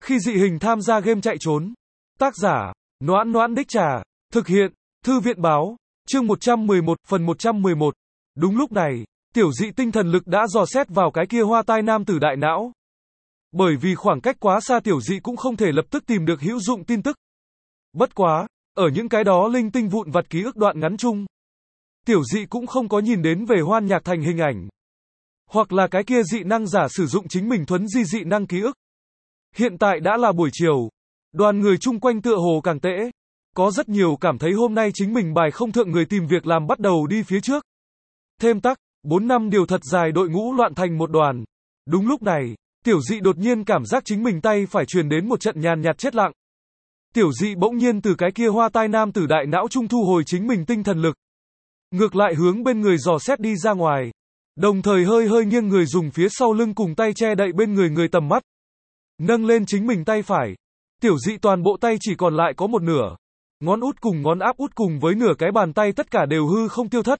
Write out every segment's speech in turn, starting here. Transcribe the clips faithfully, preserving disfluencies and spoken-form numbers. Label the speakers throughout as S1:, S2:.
S1: Khi dị hình tham gia game chạy trốn. Tác giả, Noãn Noãn Đích Trà. Thực hiện, Thư viện báo. Chương một trăm mười một, phần một trăm mười một. Đúng lúc này, tiểu dị tinh thần lực đã dò xét vào cái kia hoa tai nam tử đại não. Bởi vì khoảng cách quá xa tiểu dị cũng không thể lập tức tìm được hữu dụng tin tức. Bất quá, ở những cái đó linh tinh vụn vặt ký ức đoạn ngắn chung, tiểu dị cũng không có nhìn đến về Hoan Nhạc Thành hình ảnh. Hoặc là cái kia dị năng giả sử dụng chính mình thuấn di dị năng ký ức. Hiện tại đã là buổi chiều. Đoàn người chung quanh tựa hồ càng tễ. Có rất nhiều cảm thấy hôm nay chính mình bài không thượng người tìm việc làm bắt đầu đi phía trước. Thêm tắc, bốn năm điều thật dài đội ngũ loạn thành một đoàn. Đúng lúc này, tiểu dị đột nhiên cảm giác chính mình tay phải truyền đến một trận nhàn nhạt chết lặng. Tiểu dị bỗng nhiên từ cái kia hoa tai nam tử đại não trung thu hồi chính mình tinh thần lực. Ngược lại hướng bên người dò xét đi ra ngoài. Đồng thời hơi hơi nghiêng người dùng phía sau lưng cùng tay che đậy bên người người tầm mắt. Nâng lên chính mình tay phải. Tiểu dị toàn bộ tay chỉ còn lại có một nửa. Ngón út cùng ngón áp út cùng với nửa cái bàn tay tất cả đều hư không tiêu thất.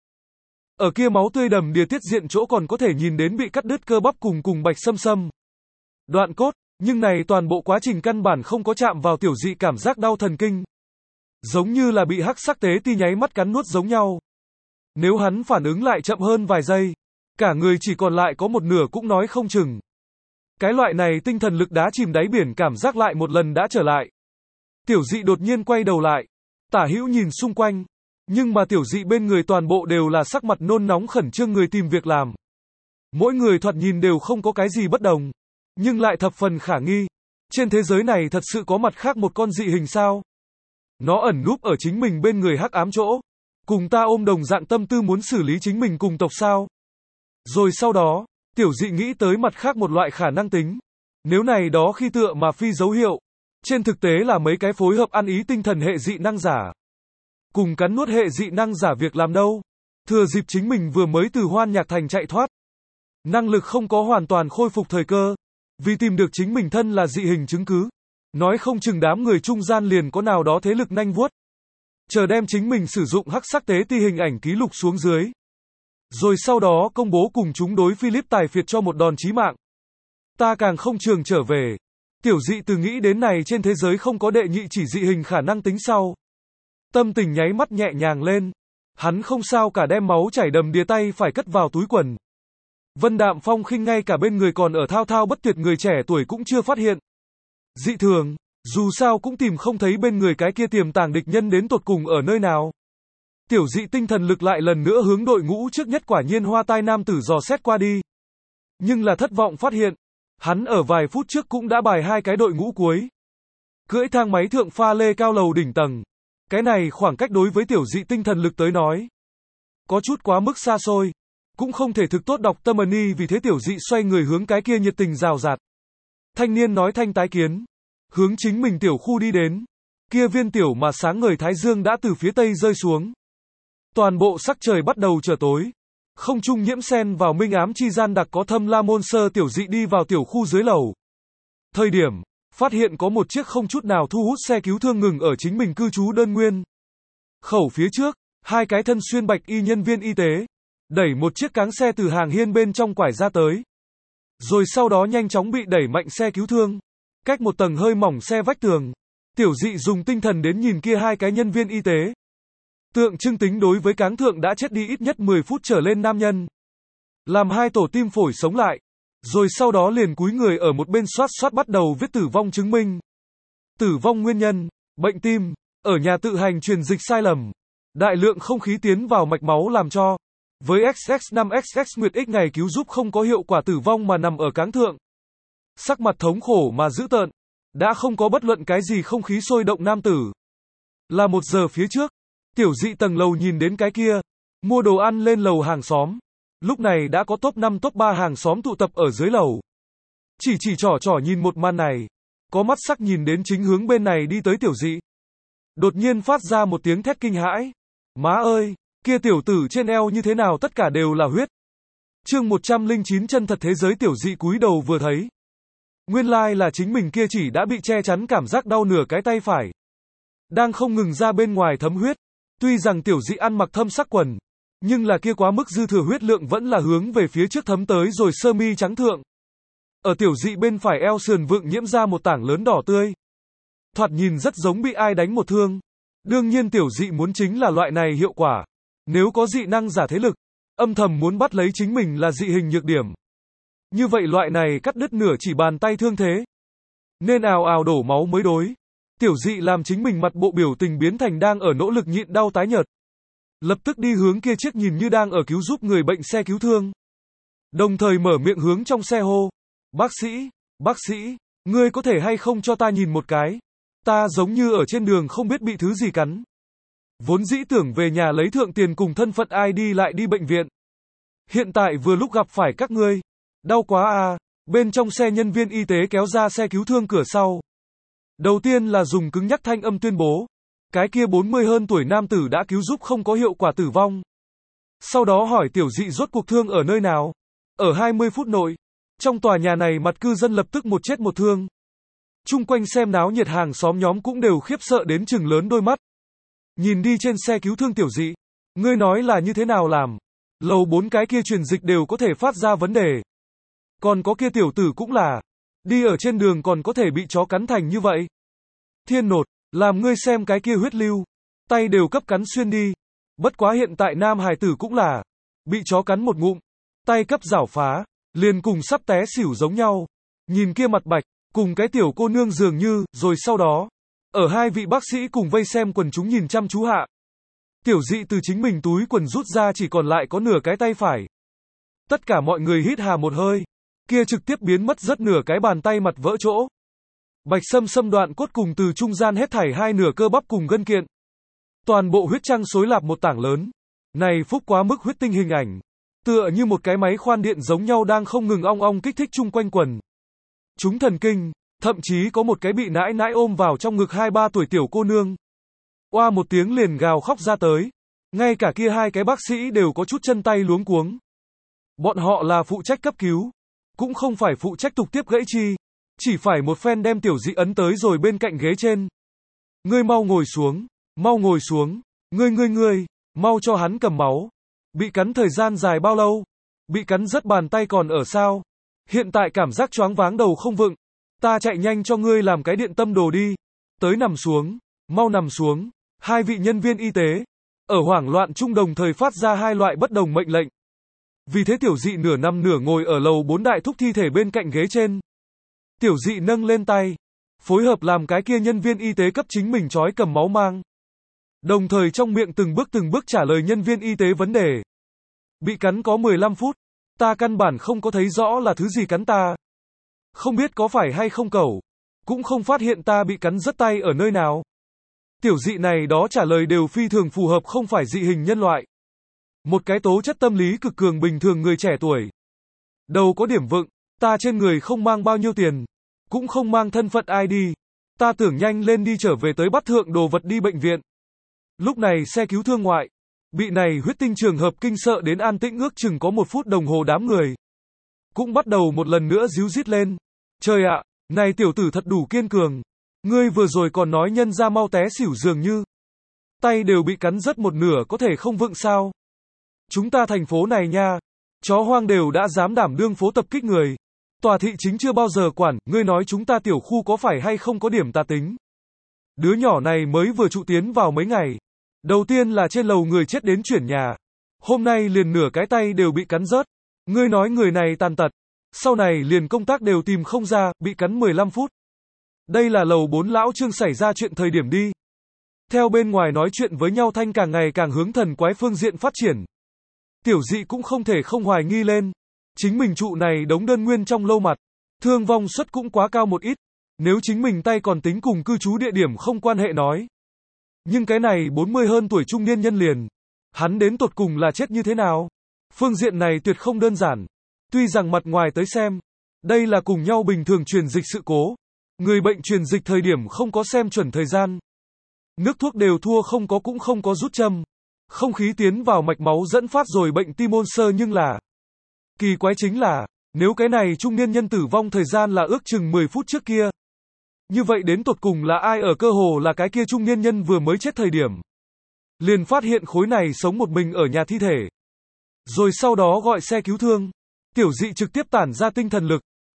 S1: Ở kia máu tươi đầm đìa tiết diện chỗ còn có thể nhìn đến bị cắt đứt cơ bắp cùng cùng bạch sâm sâm. Đoạn cốt, nhưng này toàn bộ quá trình căn bản không có chạm vào tiểu dị cảm giác đau thần kinh. Giống như là bị hắc sắc tế ti nháy mắt cắn nuốt giống nhau. Nếu hắn phản ứng lại chậm hơn vài giây, cả người chỉ còn lại có một nửa cũng nói không chừng. Cái loại này tinh thần lực đá chìm đáy biển cảm giác lại một lần đã trở lại. Tiểu dị đột nhiên quay đầu lại, tả hữu nhìn xung quanh, nhưng mà tiểu dị bên người toàn bộ đều là sắc mặt nôn nóng khẩn trương người tìm việc làm. Mỗi người thoạt nhìn đều không có cái gì bất đồng, nhưng lại thập phần khả nghi. Trên thế giới này thật sự có mặt khác một con dị hình sao? Nó ẩn núp ở chính mình bên người hắc ám chỗ, cùng ta ôm đồng dạng tâm tư muốn xử lý chính mình cùng tộc sao? Rồi sau đó, tiểu dị nghĩ tới mặt khác một loại khả năng tính. Nếu này đó khi tựa mà phi dấu hiệu, trên thực tế là mấy cái phối hợp ăn ý tinh thần hệ dị năng giả. Cùng cắn nuốt hệ dị năng giả việc làm đâu. Thừa dịp chính mình vừa mới từ Hoan Nhạc Thành chạy thoát. Năng lực không có hoàn toàn khôi phục thời cơ. Vì tìm được chính mình thân là dị hình chứng cứ. Nói không chừng đám người trung gian liền có nào đó thế lực nanh vuốt. Chờ đem chính mình sử dụng hắc sắc tế ti hình ảnh ký lục xuống dưới. Rồi sau đó công bố cùng chúng đối Philip tài phiệt cho một đòn chí mạng. Ta càng không trường trở về. Tiểu dị từ nghĩ đến này trên thế giới không có đệ nhị chỉ dị hình khả năng tính sau. Tâm tình nháy mắt nhẹ nhàng lên. Hắn không sao cả đem máu chảy đầm đìa tay phải cất vào túi quần. Vân Đạm Phong khinh ngay cả bên người còn ở thao thao bất tuyệt người trẻ tuổi cũng chưa phát hiện. Dị thường, dù sao cũng tìm không thấy bên người cái kia tiềm tàng địch nhân đến tột cùng ở nơi nào. Tiểu dị tinh thần lực lại lần nữa hướng đội ngũ trước nhất quả nhiên hoa tai nam tử dò xét qua đi. Nhưng là thất vọng phát hiện. Hắn ở vài phút trước cũng đã bài hai cái đội ngũ cuối. Cưỡi thang máy thượng pha lê cao lầu đỉnh tầng. Cái này khoảng cách đối với tiểu dị tinh thần lực tới nói. Có chút quá mức xa xôi. Cũng không thể thực tốt đọc tâm ân, vì thế tiểu dị xoay người hướng cái kia nhiệt tình rào rạt. Thanh niên nói thanh tái kiến. Hướng chính mình tiểu khu đi đến. Kia viên tiểu mà sáng ngời thái dương đã từ phía tây rơi xuống. Toàn bộ sắc trời bắt đầu trở tối. Không trung nhiễm xen vào minh ám chi gian đặc có thâm la môn sơ tiểu dị đi vào tiểu khu dưới lầu. Thời điểm, phát hiện có một chiếc không chút nào thu hút xe cứu thương ngừng ở chính mình cư trú đơn nguyên. Khẩu phía trước, hai cái thân xuyên bạch y nhân viên y tế, đẩy một chiếc cáng xe từ hàng hiên bên trong quải ra tới. Rồi sau đó nhanh chóng bị đẩy mạnh xe cứu thương. Cách một tầng hơi mỏng xe vách tường. Tiểu dị dùng tinh thần đến nhìn kia hai cái nhân viên y tế. Tượng trưng tính đối với cáng thượng đã chết đi ít nhất mười phút trở lên nam nhân. Làm hai tổ tim phổi sống lại. Rồi sau đó liền cúi người ở một bên soát soát bắt đầu viết tử vong chứng minh. Tử vong nguyên nhân, bệnh tim, ở nhà tự hành truyền dịch sai lầm. Đại lượng không khí tiến vào mạch máu làm cho. Với ích ích năm ích ích Nguyệt X ngày cứu giúp không có hiệu quả tử vong mà nằm ở cáng thượng. Sắc mặt thống khổ mà dữ tợn. Đã không có bất luận cái gì không khí sôi động nam tử. Là một giờ phía trước. Tiểu dị tầng lầu nhìn đến cái kia. Mua đồ ăn lên lầu hàng xóm. Lúc này đã có top năm top ba hàng xóm tụ tập ở dưới lầu. Chỉ chỉ trỏ trỏ nhìn một màn này. Có mắt sắc nhìn đến chính hướng bên này đi tới tiểu dị. Đột nhiên phát ra một tiếng thét kinh hãi. Má ơi, kia tiểu tử trên eo như thế nào tất cả đều là huyết. Chương một trăm lẻ chín chân thật thế giới tiểu dị cúi đầu vừa thấy. Nguyên lai like là chính mình kia chỉ đã bị che chắn cảm giác đau nửa cái tay phải. Đang không ngừng ra bên ngoài thấm huyết. Tuy rằng tiểu dị ăn mặc thâm sắc quần, nhưng là kia quá mức dư thừa huyết lượng vẫn là hướng về phía trước thấm tới rồi sơ mi trắng thượng. Ở tiểu dị bên phải eo sườn vượng nhiễm ra một tảng lớn đỏ tươi. Thoạt nhìn rất giống bị ai đánh một thương. Đương nhiên tiểu dị muốn chính là loại này hiệu quả. Nếu có dị năng giả thế lực, âm thầm muốn bắt lấy chính mình là dị hình nhược điểm. Như vậy loại này cắt đứt nửa chỉ bàn tay thương thế. Nên ào ào đổ máu mới đối. Tiểu dị làm chính mình mặt bộ biểu tình biến thành đang ở nỗ lực nhịn đau tái nhợt. Lập tức đi hướng kia chiếc nhìn như đang ở cứu giúp người bệnh xe cứu thương. Đồng thời mở miệng hướng trong xe hô. Bác sĩ, bác sĩ, ngươi có thể hay không cho ta nhìn một cái? Ta giống như ở trên đường không biết bị thứ gì cắn. Vốn dĩ tưởng về nhà lấy thượng tiền cùng thân phận i đê lại đi bệnh viện. Hiện tại vừa lúc gặp phải các ngươi. Đau quá à, bên trong xe nhân viên y tế kéo ra xe cứu thương cửa sau. Đầu tiên là dùng cứng nhắc thanh âm tuyên bố. Cái kia bốn mươi hơn tuổi nam tử đã cứu giúp không có hiệu quả tử vong. Sau đó hỏi tiểu dị rốt cuộc thương ở nơi nào. Ở hai mươi phút nội. Trong tòa nhà này mặt cư dân lập tức một chết một thương. Chung quanh xem náo nhiệt hàng xóm nhóm cũng đều khiếp sợ đến chừng lớn đôi mắt. Nhìn đi trên xe cứu thương tiểu dị. Ngươi nói là như thế nào làm? Lầu bốn cái kia truyền dịch đều có thể phát ra vấn đề. Còn có kia tiểu tử cũng là. Đi ở trên đường còn có thể bị chó cắn thành như vậy. Thiên nột, làm ngươi xem cái kia huyết lưu. Tay đều cấp cắn xuyên đi. Bất quá hiện tại nam hài tử cũng là. Bị chó cắn một ngụm. Tay cấp rảo phá. Liền cùng sắp té xỉu giống nhau. Nhìn kia mặt bạch. Cùng cái tiểu cô nương dường như. Rồi sau đó. Ở hai vị bác sĩ cùng vây xem quần chúng nhìn chăm chú hạ. Tiểu dị từ chính mình túi quần rút ra chỉ còn lại có nửa cái tay phải. Tất cả mọi người hít hà một hơi. Kia trực tiếp biến mất rất nửa cái bàn tay mặt vỡ chỗ. Bạch sâm sâm đoạn cốt cùng từ trung gian hết thảy hai nửa cơ bắp cùng gân kiện. Toàn bộ huyết trăng xối lạp một tảng lớn. Này phúc quá mức huyết tinh hình ảnh. Tựa như một cái máy khoan điện giống nhau đang không ngừng ong ong kích thích chung quanh quần. Chúng thần kinh, thậm chí có một cái bị nãi nãi ôm vào trong ngực hai ba tuổi tiểu cô nương. Oa một tiếng liền gào khóc ra tới. Ngay cả kia hai cái bác sĩ đều có chút chân tay luống cuống. Bọn họ là phụ trách cấp cứu. Cũng không phải phụ trách tục tiếp gãy chi. Chỉ phải một phen đem tiểu dị ấn tới rồi bên cạnh ghế trên. Ngươi mau ngồi xuống. Mau ngồi xuống. Ngươi ngươi ngươi. Mau cho hắn cầm máu. Bị cắn thời gian dài bao lâu? Bị cắn rất bàn tay còn ở sao? Hiện tại cảm giác choáng váng đầu không vựng. Ta chạy nhanh cho ngươi làm cái điện tâm đồ đi. Tới nằm xuống. Mau nằm xuống. Hai vị nhân viên y tế. Ở hoảng loạn chung đồng thời phát ra hai loại bất đồng mệnh lệnh. Vì thế tiểu dị nửa nằm nửa ngồi ở lầu bốn đại thúc thi thể bên cạnh ghế trên. Tiểu dị nâng lên tay. Phối hợp làm cái kia nhân viên y tế cấp chính mình trói cầm máu mang. Đồng thời trong miệng từng bước từng bước trả lời nhân viên y tế vấn đề. Bị cắn có mười lăm phút. Ta căn bản không có thấy rõ là thứ gì cắn ta. Không biết có phải hay không cẩu. Cũng không phát hiện ta bị cắn rớt tay ở nơi nào. Tiểu dị này đó trả lời đều phi thường phù hợp không phải dị hình nhân loại. Một cái tố chất tâm lý cực cường bình thường người trẻ tuổi. Đầu có điểm vựng, ta trên người không mang bao nhiêu tiền. Cũng không mang thân phận i đê. Ta tưởng nhanh lên đi trở về tới bắt thượng đồ vật đi bệnh viện. Lúc này xe cứu thương ngoại. Bị này huyết tinh trường hợp kinh sợ đến an tĩnh ước chừng có một phút đồng hồ đám người. Cũng bắt đầu một lần nữa díu dít lên. Trời ạ, này tiểu tử thật đủ kiên cường. Ngươi vừa rồi còn nói nhân ra mau té xỉu dường như. Tay đều bị cắn rớt một nửa có thể không vựng sao. Chúng ta thành phố này nha. Chó hoang đều đã dám đảm đương phố tập kích người. Tòa thị chính chưa bao giờ quản, ngươi nói chúng ta tiểu khu có phải hay không có điểm tà tính. Đứa nhỏ này mới vừa trụ tiến vào mấy ngày. Đầu tiên là trên lầu người chết đến chuyển nhà. Hôm nay liền nửa cái tay đều bị cắn rớt. Ngươi nói người này tàn tật. Sau này liền công tác đều tìm không ra, bị cắn mười lăm phút. Đây là lầu bốn lão Trương xảy ra chuyện thời điểm đi. Theo bên ngoài nói chuyện với nhau thanh càng ngày càng hướng thần quái phương diện phát triển. Tiểu dị cũng không thể không hoài nghi lên. Chính mình trụ này đống đơn nguyên trong lâu mặt. Thương vong suất cũng quá cao một ít. Nếu chính mình tay còn tính cùng cư trú địa điểm không quan hệ nói. Nhưng cái này bốn mươi hơn tuổi trung niên nhân liền. Hắn đến tột cùng là chết như thế nào? Phương diện này tuyệt không đơn giản. Tuy rằng mặt ngoài tới xem. Đây là cùng nhau bình thường truyền dịch sự cố. Người bệnh truyền dịch thời điểm không có xem chuẩn thời gian. Nước thuốc đều thua không có cũng không có rút châm. Không khí tiến vào mạch máu dẫn phát rồi bệnh tim môn sơ nhưng là. Kỳ quái chính là, nếu cái này trung niên nhân tử vong thời gian là ước chừng mười phút trước kia. Như vậy đến tột cùng là ai ở cơ hồ là cái kia trung niên nhân vừa mới chết thời điểm. Liền phát hiện khối này sống một mình ở nhà thi thể. Rồi sau đó gọi xe cứu thương. Tiểu dị trực tiếp tản ra tinh thần lực.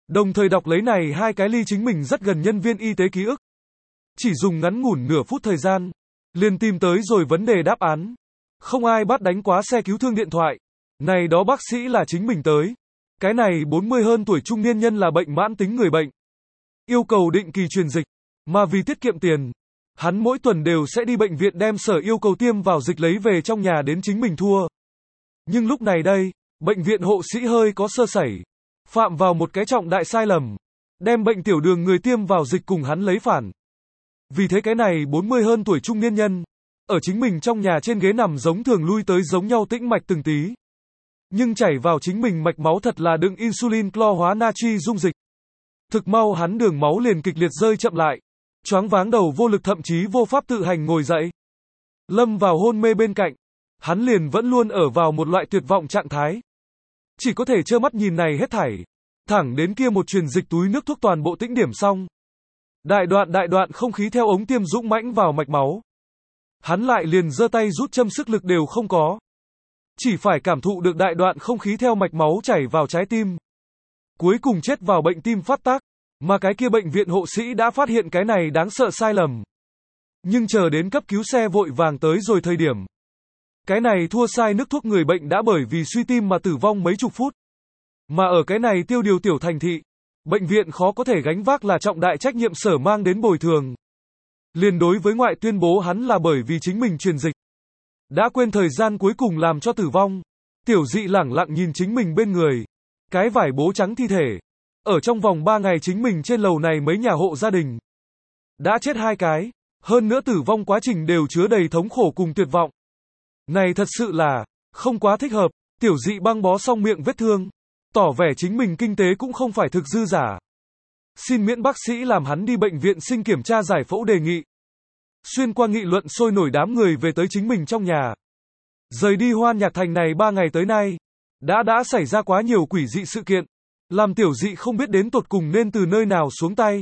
S1: Đồng thời đọc lấy này hai cái ly chính mình rất gần nhân viên y tế ký ức. Chỉ dùng ngắn ngủn nửa phút thời gian, liền tìm tới rồi vấn đề đáp án. Không ai bắt đánh quá xe cứu thương điện thoại. Này đó bác sĩ là chính mình tới. Cái này bốn mươi hơn tuổi trung niên nhân là bệnh mãn tính người bệnh. Yêu cầu định kỳ truyền dịch. Mà vì tiết kiệm tiền, hắn mỗi tuần đều sẽ đi bệnh viện đem sở yêu cầu tiêm vào dịch lấy về trong nhà đến chính mình thua. Nhưng lúc này đây, bệnh viện hộ sĩ hơi có sơ sẩy. Phạm vào một cái trọng đại sai lầm. Đem bệnh tiểu đường người tiêm vào dịch cùng hắn lấy phản. Vì thế cái này bốn mươi hơn tuổi trung niên nhân, ở chính mình trong nhà trên ghế nằm giống thường lui tới giống nhau tĩnh mạch từng tí. Nhưng chảy vào chính mình mạch máu thật là đựng insulin clo hóa natri dung dịch. Thực mau hắn đường máu liền kịch liệt rơi chậm lại. Choáng váng đầu vô lực thậm chí vô pháp tự hành ngồi dậy. Lâm vào hôn mê bên cạnh. Hắn liền vẫn luôn ở vào một loại tuyệt vọng trạng thái. Chỉ có thể trơ mắt nhìn này hết thảy. Thẳng đến kia một truyền dịch túi nước thuốc toàn bộ tĩnh điểm xong. Đại đoạn đại đoạn không khí theo ống tiêm dũng mãnh vào mạch máu. Hắn lại liền giơ tay rút châm sức lực đều không có. Chỉ phải cảm thụ được đại đoạn không khí theo mạch máu chảy vào trái tim. Cuối cùng chết vào bệnh tim phát tác. Mà cái kia bệnh viện hộ sĩ đã phát hiện cái này đáng sợ sai lầm. Nhưng chờ đến cấp cứu xe vội vàng tới rồi thời điểm. Cái này thua sai nước thuốc người bệnh đã bởi vì suy tim mà tử vong mấy chục phút. Mà ở cái này tiêu điều tiểu thành thị, bệnh viện khó có thể gánh vác là trọng đại trách nhiệm sở mang đến bồi thường. Liền đối với ngoại tuyên bố hắn là bởi vì chính mình truyền dịch. Đã quên thời gian cuối cùng làm cho tử vong. Tiểu dị lẳng lặng nhìn chính mình bên người. Cái vải bố trắng thi thể. Ở trong vòng ba ngày chính mình trên lầu này mấy nhà hộ gia đình. Đã chết hai cái. Hơn nữa tử vong quá trình đều chứa đầy thống khổ cùng tuyệt vọng. Này thật sự là không quá thích hợp. Tiểu dị băng bó xong miệng vết thương. Tỏ vẻ chính mình kinh tế cũng không phải thực dư giả. Xin miễn bác sĩ làm hắn đi bệnh viện sinh kiểm tra giải phẫu đề nghị. Xuyên qua nghị luận sôi nổi đám người về tới chính mình trong nhà. Rời đi Hoan Nhạc Thành này ba ngày tới nay. Đã đã xảy ra quá nhiều quỷ dị sự kiện. Làm tiểu dị không biết đến tột cùng nên từ nơi nào xuống tay.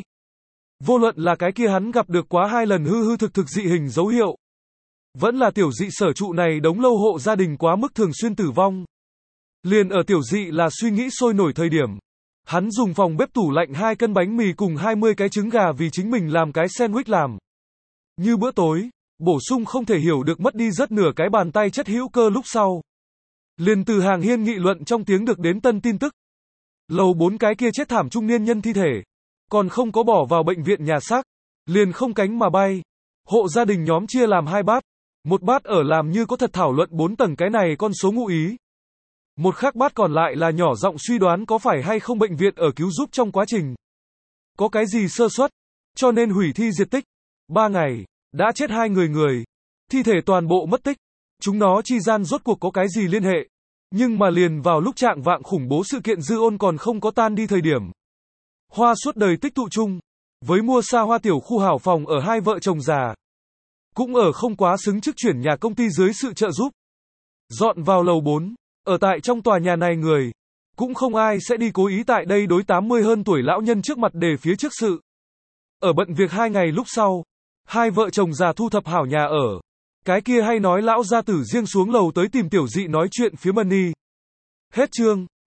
S1: Vô luận là cái kia hắn gặp được quá hai lần hư hư thực thực dị hình dấu hiệu. Vẫn là tiểu dị sở trụ này đống lâu hộ gia đình quá mức thường xuyên tử vong. Liền ở tiểu dị là suy nghĩ sôi nổi thời điểm. Hắn dùng phòng bếp tủ lạnh hai cân bánh mì cùng hai mươi cái trứng gà vì chính mình làm cái sandwich làm. Như bữa tối, bổ sung không thể hiểu được mất đi rất nửa cái bàn tay chất hữu cơ lúc sau. Liền từ hàng hiên nghị luận trong tiếng được đến tân tin tức. Lầu bốn cái kia chết thảm trung niên nhân thi thể. Còn không có bỏ vào bệnh viện nhà xác. Liền không cánh mà bay. Hộ gia đình nhóm chia làm hai bát. Một bát ở làm như có thật thảo luận bốn tầng cái này con số ngụ ý. Một khác bát còn lại là nhỏ giọng suy đoán có phải hay không bệnh viện ở cứu giúp trong quá trình. Có cái gì sơ suất, cho nên hủy thi diệt tích. Ba ngày, đã chết hai người người. Thi thể toàn bộ mất tích. Chúng nó chi gian rốt cuộc có cái gì liên hệ. Nhưng mà liền vào lúc trạng vạng khủng bố sự kiện dư ôn còn không có tan đi thời điểm. Hoa suốt đời tích tụ chung. Với mua xa hoa tiểu khu hảo phòng ở hai vợ chồng già. Cũng ở không quá xứng chức chuyển nhà công ty dưới sự trợ giúp. Dọn vào lầu bốn. Ở tại trong tòa nhà này người, cũng không ai sẽ đi cố ý tại đây đối tám mươi hơn tuổi lão nhân trước mặt để phía trước sự. Ở bận việc hai ngày lúc sau, hai vợ chồng già thu thập hảo nhà ở. Cái kia hay nói lão gia tử riêng xuống lầu tới tìm tiểu dị nói chuyện phía Money. Hết chương.